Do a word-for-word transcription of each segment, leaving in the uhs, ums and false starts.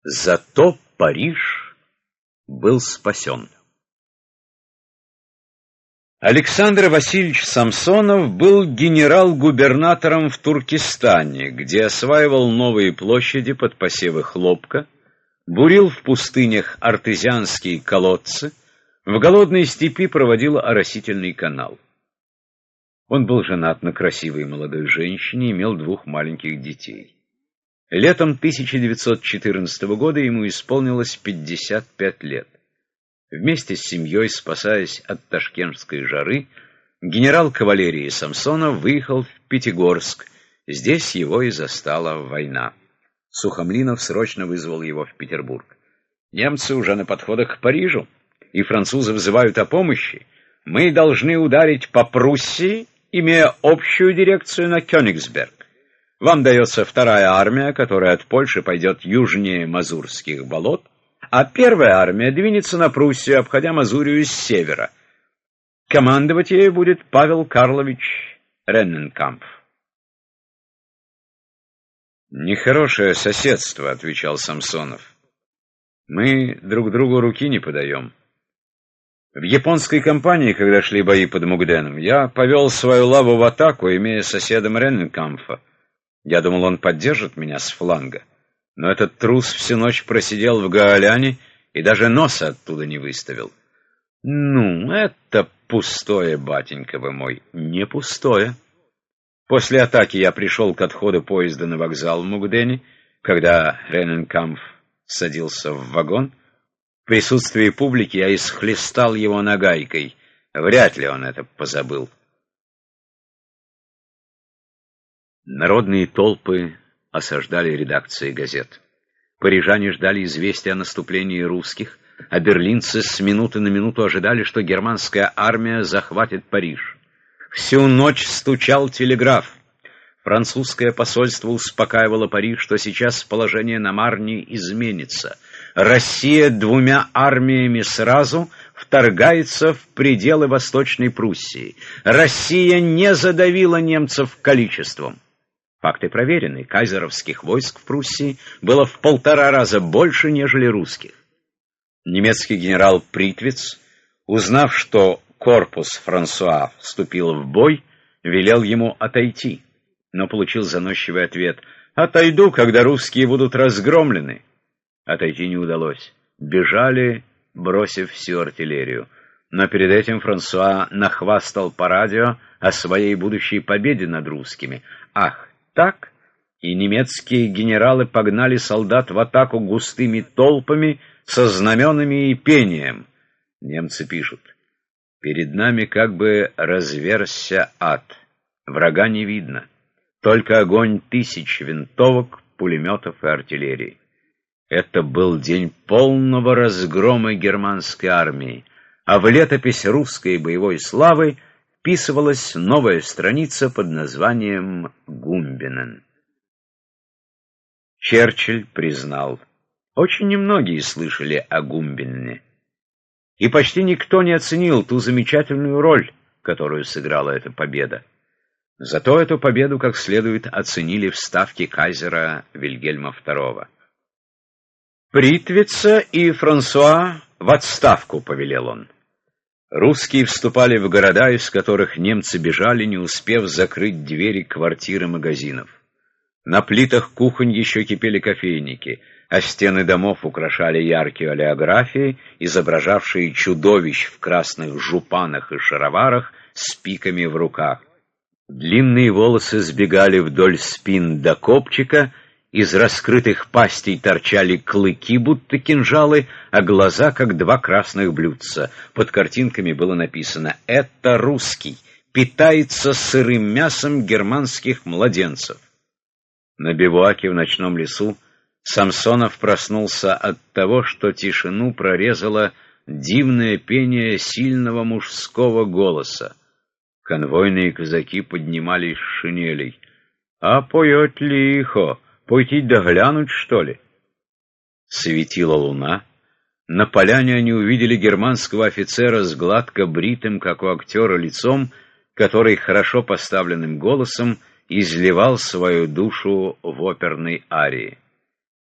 Зато Париж был спасен. Александр Васильевич Самсонов был генерал-губернатором в Туркестане, где осваивал новые площади под посевы хлопка, бурил в пустынях артезианские колодцы, в голодной степи проводил оросительный канал. Он был женат на красивой молодой женщине и имел двух маленьких детей. Летом тысяча девятьсот четырнадцатого года ему исполнилось пятьдесят пять лет. Вместе с семьей, спасаясь от ташкентской жары, генерал кавалерии Самсонов выехал в Пятигорск. Здесь его и застала война. Сухомлинов срочно вызвал его в Петербург. «Немцы уже на подходах к Парижу, и французы взывают о помощи. Мы должны ударить по Пруссии, имея общую дирекцию на Кёнигсберг. Вам дается вторая армия, которая от Польши пойдет южнее Мазурских болот, а первая армия двинется на Пруссию, обходя Мазурию с севера. Командовать ею будет Павел Карлович Ренненкампф». «Нехорошее соседство», — отвечал Самсонов. «Мы друг другу руки не подаем. В японской кампании, когда шли бои под Мугденом, я повел свою лаву в атаку, имея соседом Ренненкампфа. Я думал, он поддержит меня с фланга. Но этот трус всю ночь просидел в Гаоляне и даже носа оттуда не выставил». «Ну, это пустое, батенька вы мой». «Не пустое. После атаки я пришел к отходу поезда на вокзал в Мугдене, когда Ренненкампф садился в вагон. В присутствии публики я исхлестал его нагайкой. Вряд ли он это позабыл». Народные толпы осаждали редакции газет. Парижане ждали известия о наступлении русских, а берлинцы с минуты на минуту ожидали, что германская армия захватит Париж. Всю ночь стучал телеграф. Французское посольство успокаивало Париж, что сейчас положение на Марне изменится. Россия двумя армиями сразу вторгается в пределы Восточной Пруссии. Россия не задавила немцев количеством. Факты проверены. Кайзеровских войск в Пруссии было в полтора раза больше, нежели русских. Немецкий генерал Притвиц, узнав, что корпус Франсуа вступил в бой, велел ему отойти, но получил заносчивый ответ: «Отойду, когда русские будут разгромлены». Отойти не удалось. Бежали, бросив всю артиллерию. Но перед этим Франсуа нахвастал по радио о своей будущей победе над русскими. Ах, так? И немецкие генералы погнали солдат в атаку густыми толпами со знаменами и пением. Немцы пишут: «Перед нами как бы разверзся ад. Врага не видно. Только огонь тысяч винтовок, пулеметов и артиллерии». Это был день полного разгрома германской армии, а в летопись русской боевой славы вписывалась новая страница под названием «Гумбинен». Черчилль признал: очень немногие слышали о Гумбинене, и почти никто не оценил ту замечательную роль, которую сыграла эта победа. Зато эту победу как следует оценили в ставке кайзера Вильгельма второго. «Притвица и Франсуа в отставку», — повелел он. Русские вступали в города, из которых немцы бежали, не успев закрыть двери квартир и магазинов. На плитах кухонь еще кипели кофейники, а стены домов украшали яркие олеографии, изображавшие чудовищ в красных жупанах и шароварах с пиками в руках. Длинные волосы сбегали вдоль спин до копчика, из раскрытых пастей торчали клыки, будто кинжалы, а глаза, как два красных блюдца. Под картинками было написано: «Это русский, питается сырым мясом германских младенцев». На бивуаке в ночном лесу Самсонов проснулся от того, что тишину прорезало дивное пение сильного мужского голоса. Конвойные казаки поднимались с шинелей. «А поет лихо! Пойти доглянуть, что ли?» Светила луна. На поляне они увидели германского офицера с гладко бритым, как у актера, лицом, который хорошо поставленным голосом изливал свою душу в оперной арии.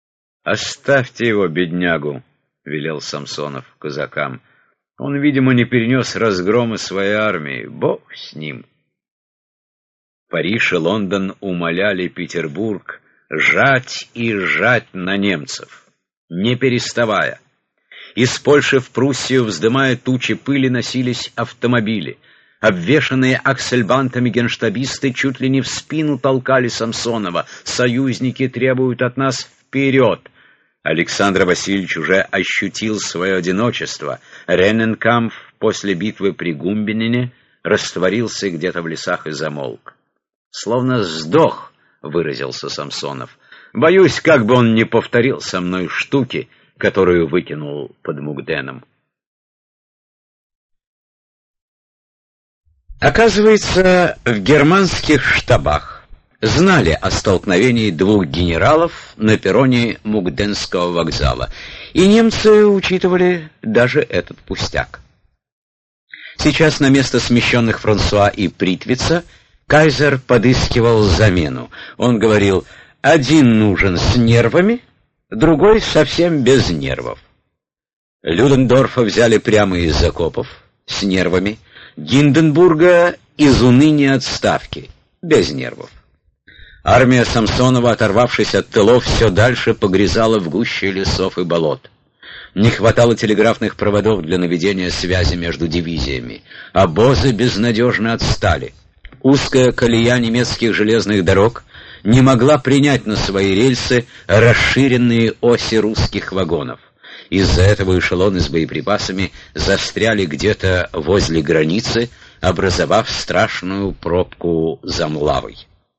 «Оставьте его, беднягу», — велел Самсонов казакам. «Он, видимо, не перенес разгрома своей армии. Бог с ним». Париж и Лондон умоляли Петербург жать и жать на немцев, не переставая. Из Польши в Пруссию, вздымая тучи пыли, носились автомобили. Обвешанные аксельбантами генштабисты чуть ли не в спину толкали Самсонова. «Союзники требуют от нас вперед!» Александр Васильевич уже ощутил свое одиночество. Ренненкампф после битвы при Гумбинине растворился где-то в лесах и замолк. «Словно сдох», — выразился Самсонов. «Боюсь, как бы он не повторил со мной штуки, которую выкинул под Мугденом». Оказывается, в германских штабах знали о столкновении двух генералов на перроне Мугденского вокзала, и немцы учитывали даже этот пустяк. Сейчас на место смещенных Франсуа и Притвица кайзер подыскивал замену. Он говорил: один нужен с нервами, другой совсем без нервов. Людендорфа взяли прямо из окопов, с нервами, Гинденбурга из уныния отставки, без нервов. Армия Самсонова, оторвавшись от тылов, все дальше погрязала в гуще лесов и болот. Не хватало телеграфных проводов для наведения связи между дивизиями. Обозы безнадежно отстали. Узкая колея немецких железных дорог не могла принять на свои рельсы расширенные оси русских вагонов. Из-за этого эшелоны с боеприпасами застряли где-то возле границы, образовав страшную пробку за Млавой.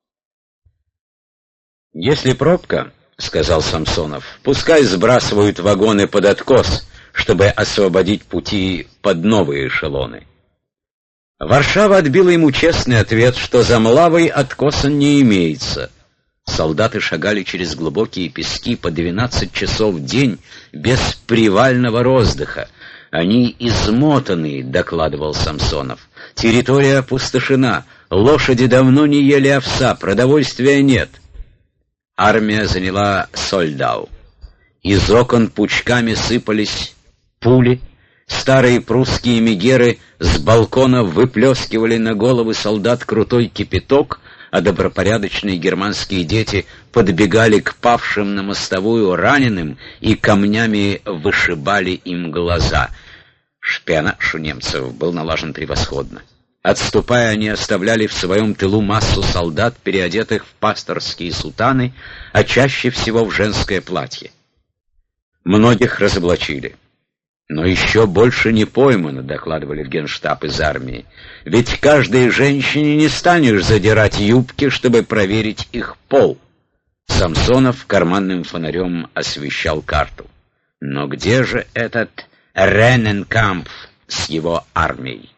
«Если пробка, — сказал Самсонов, — пускай сбрасывают вагоны под откос, чтобы освободить пути под новые эшелоны». Варшава отбила ему честный ответ, что за Млавой откоса не имеется. Солдаты шагали через глубокие пески по двенадцать часов в день без привального роздыха. «Они измотаны», — докладывал Самсонов. «Территория опустошена, лошади давно не ели овса, продовольствия нет». Армия заняла Сольдау. Из окон пучками сыпались пули. Старые прусские мегеры с балконов выплескивали на головы солдат крутой кипяток, а добропорядочные германские дети подбегали к павшим на мостовую раненым и камнями вышибали им глаза. Шпионаж у немцев был налажен превосходно. Отступая, они оставляли в своем тылу массу солдат, переодетых в пасторские сутаны, а чаще всего в женское платье. Многих разоблачили. Но еще больше не поймано, докладывали в генштаб из армии. Ведь каждой женщине не станешь задирать юбки, чтобы проверить их пол. Самсонов карманным фонарем освещал карту. Но где же этот Ренненкампф с его армией?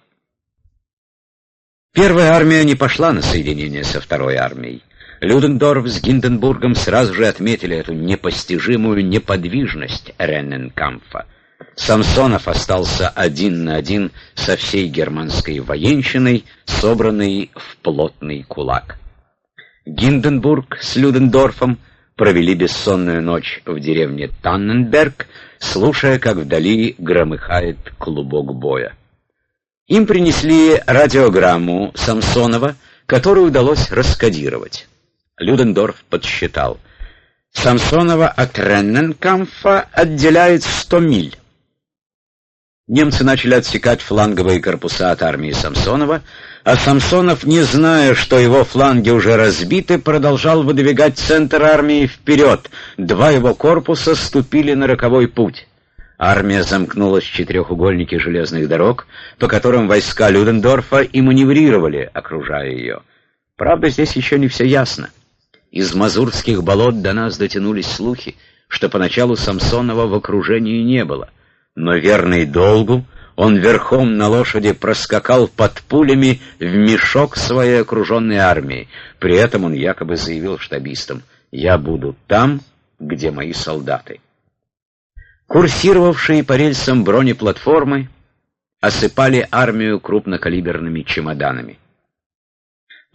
Первая армия не пошла на соединение со второй армией. Людендорф с Гинденбургом сразу же отметили эту непостижимую неподвижность Ренненкампфа. Самсонов остался один на один со всей германской военщиной, собранной в плотный кулак. Гинденбург с Людендорфом провели бессонную ночь в деревне Танненберг, слушая, как вдали громыхает клубок боя. Им принесли радиограмму Самсонова, которую удалось раскодировать. Людендорф подсчитал. Самсонова от Ренненкампфа отделяет сто миль. Немцы начали отсекать фланговые корпуса от армии Самсонова, а Самсонов, не зная, что его фланги уже разбиты, продолжал выдвигать центр армии вперед. Два его корпуса ступили на роковой путь. Армия замкнулась в четырехугольнике железных дорог, по которым войска Людендорфа и маневрировали, окружая ее. Правда, здесь еще не все ясно. Из мазурских болот до нас дотянулись слухи, что поначалу Самсонова в окружении не было. Но верный долгу, он верхом на лошади проскакал под пулями в мешок своей окруженной армии. При этом он якобы заявил штабистам: «Я буду там, где мои солдаты». Курсировавшие по рельсам бронеплатформы осыпали армию крупнокалиберными чемоданами.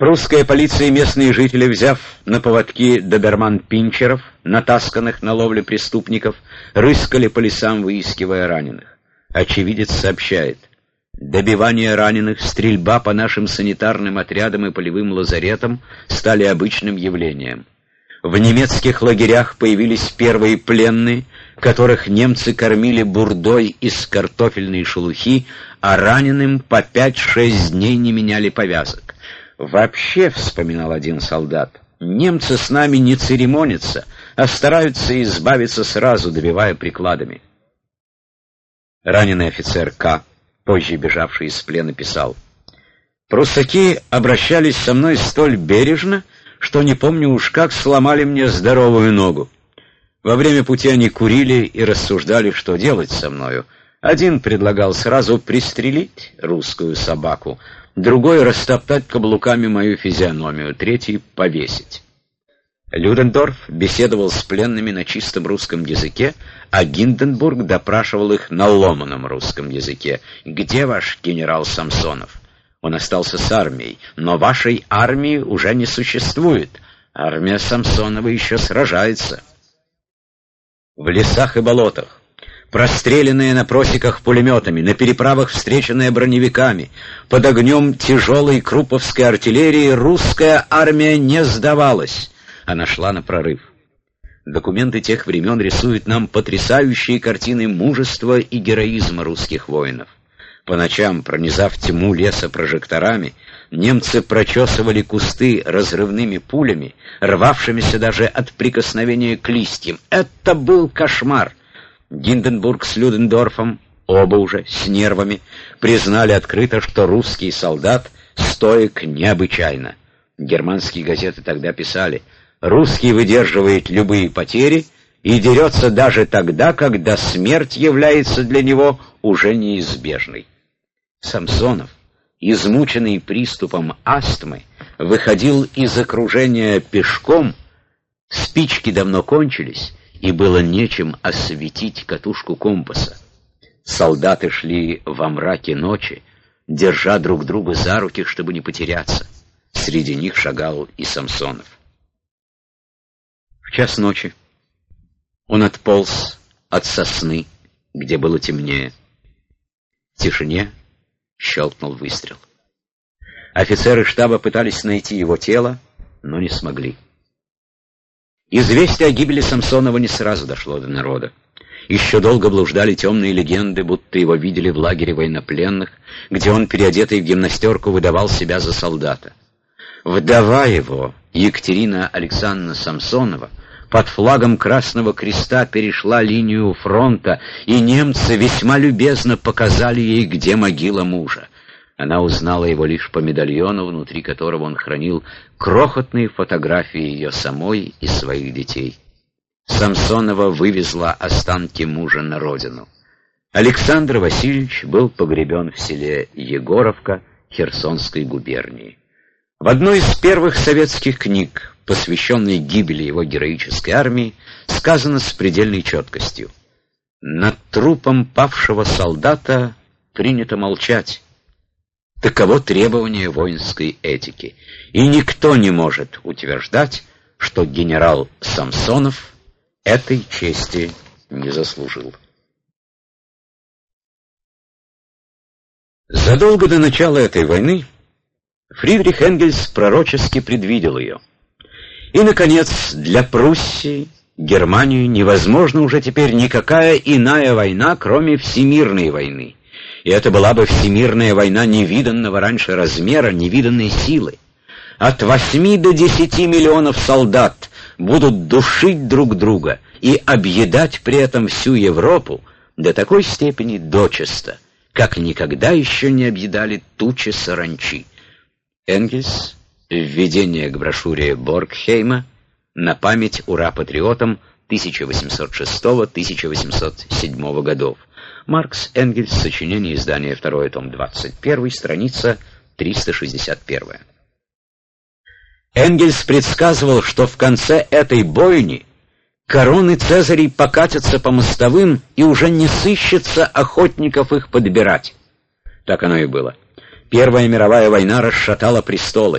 Прусская полиция и местные жители, взяв на поводки доберман-пинчеров, натасканных на ловле преступников, рыскали по лесам, выискивая раненых. Очевидец сообщает: добивание раненых, стрельба по нашим санитарным отрядам и полевым лазаретам стали обычным явлением. В немецких лагерях появились первые пленные, которых немцы кормили бурдой из картофельной шелухи, а раненым по пять-шесть дней не меняли повязок. «Вообще, — вспоминал один солдат, — немцы с нами не церемонятся, а стараются избавиться сразу, добивая прикладами». Раненый офицер К., позже бежавший из плена, писал: «Прусаки обращались со мной столь бережно, что не помню уж как сломали мне здоровую ногу. Во время пути они курили и рассуждали, что делать со мною. Один предлагал сразу пристрелить русскую собаку, другой — растоптать каблуками мою физиономию, третий — повесить». Людендорф беседовал с пленными на чистом русском языке, а Гинденбург допрашивал их на ломаном русском языке. «Где ваш генерал Самсонов? Он остался с армией, но вашей армии уже не существует. Армия Самсонова еще сражается». В лесах и болотах, простреленные на просеках пулеметами, на переправах встреченные броневиками, под огнем тяжелой крупповской артиллерии, русская армия не сдавалась. Она шла на прорыв. Документы тех времен рисуют нам потрясающие картины мужества и героизма русских воинов. По ночам, пронизав тьму леса прожекторами, немцы прочесывали кусты разрывными пулями, рвавшимися даже от прикосновения к листьям. Это был кошмар. Гинденбург с Людендорфом, оба уже с нервами, признали открыто, что русский солдат стоек необычайно. Германские газеты тогда писали: «Русский выдерживает любые потери и дерется даже тогда, когда смерть является для него уже неизбежной». Самсонов, измученный приступом астмы, выходил из окружения пешком, спички давно кончились, и было нечем осветить катушку компаса. Солдаты шли во мраке ночи, держа друг друга за руки, чтобы не потеряться. Среди них шагал и Самсонов. В час ночи он отполз от сосны, где было темнее. В тишине щелкнул выстрел. Офицеры штаба пытались найти его тело, но не смогли. Известие о гибели Самсонова не сразу дошло до народа. Еще долго блуждали темные легенды, будто его видели в лагере военнопленных, где он, переодетый в гимнастерку, выдавал себя за солдата. Вдова его, Екатерина Александровна Самсонова, под флагом Красного Креста перешла линию фронта, и немцы весьма любезно показали ей, где могила мужа. Она узнала его лишь по медальону, внутри которого он хранил крохотные фотографии ее самой и своих детей. Самсонова вывезла останки мужа на родину. Александр Васильевич был погребен в селе Егоровка Херсонской губернии. В одной из первых советских книг, посвященной гибели его героической армии, сказано с предельной четкостью: «Над трупом павшего солдата принято молчать. Таково требование воинской этики, и никто не может утверждать, что генерал Самсонов этой чести не заслужил». Задолго до начала этой войны Фридрих Энгельс пророчески предвидел ее. И, наконец, для Пруссии, Германии невозможна уже теперь никакая иная война, кроме всемирной войны. И это была бы всемирная война невиданного раньше размера, невиданной силы. От восьми до десяти миллионов солдат будут душить друг друга и объедать при этом всю Европу до такой степени дочисто, как никогда еще не объедали тучи саранчи. Энгельс. Введение к брошюре Боргхейма на память ура-патриотам тысяча восемьсот шестого — тысяча восемьсот седьмого годов. Маркс Энгельс. Сочинение. Издание второй, том двадцать один, страница триста шестьдесят один. Энгельс предсказывал, что в конце этой бойни короны Цезарей покатятся по мостовым и уже не сыщется охотников их подбирать. Так оно и было. Первая мировая война расшатала престолы.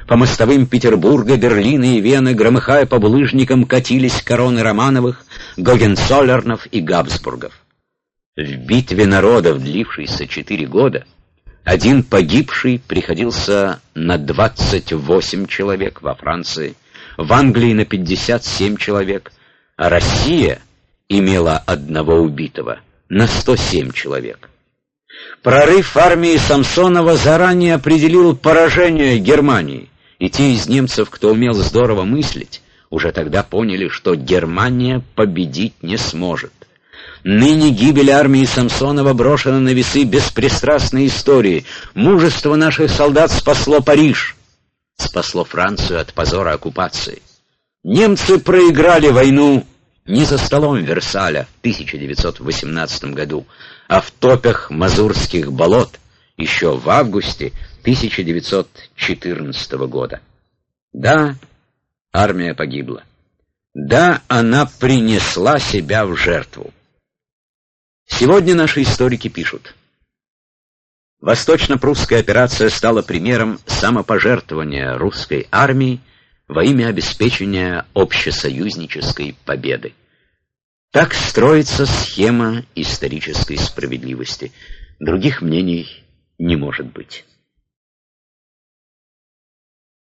По мостовым Петербурга, Берлина и Вены, громыхая по булыжникам, катились короны Романовых, Гогенцоллернов и Габсбургов. В битве народов, длившейся четыре года, один погибший приходился на двадцать восемь человек во Франции, в Англии на пятьдесят семь человек, а Россия имела одного убитого на сто семь человек. Прорыв армии Самсонова заранее определил поражение Германии, и те из немцев, кто умел здорово мыслить, уже тогда поняли, что Германия победить не сможет. Ныне гибель армии Самсонова брошена на весы беспристрастной истории. Мужество наших солдат спасло Париж, спасло Францию от позора оккупации. Немцы проиграли войну не за столом Версаля в тысяча девятьсот восемнадцатом году, а в топях Мазурских болот еще в августе тысяча девятьсот четырнадцатого года. Да, армия погибла. Да, она принесла себя в жертву. Сегодня наши историки пишут: Восточно-прусская операция стала примером самопожертвования русской армии во имя обеспечения общесоюзнической победы. Так строится схема исторической справедливости. Других мнений не может быть.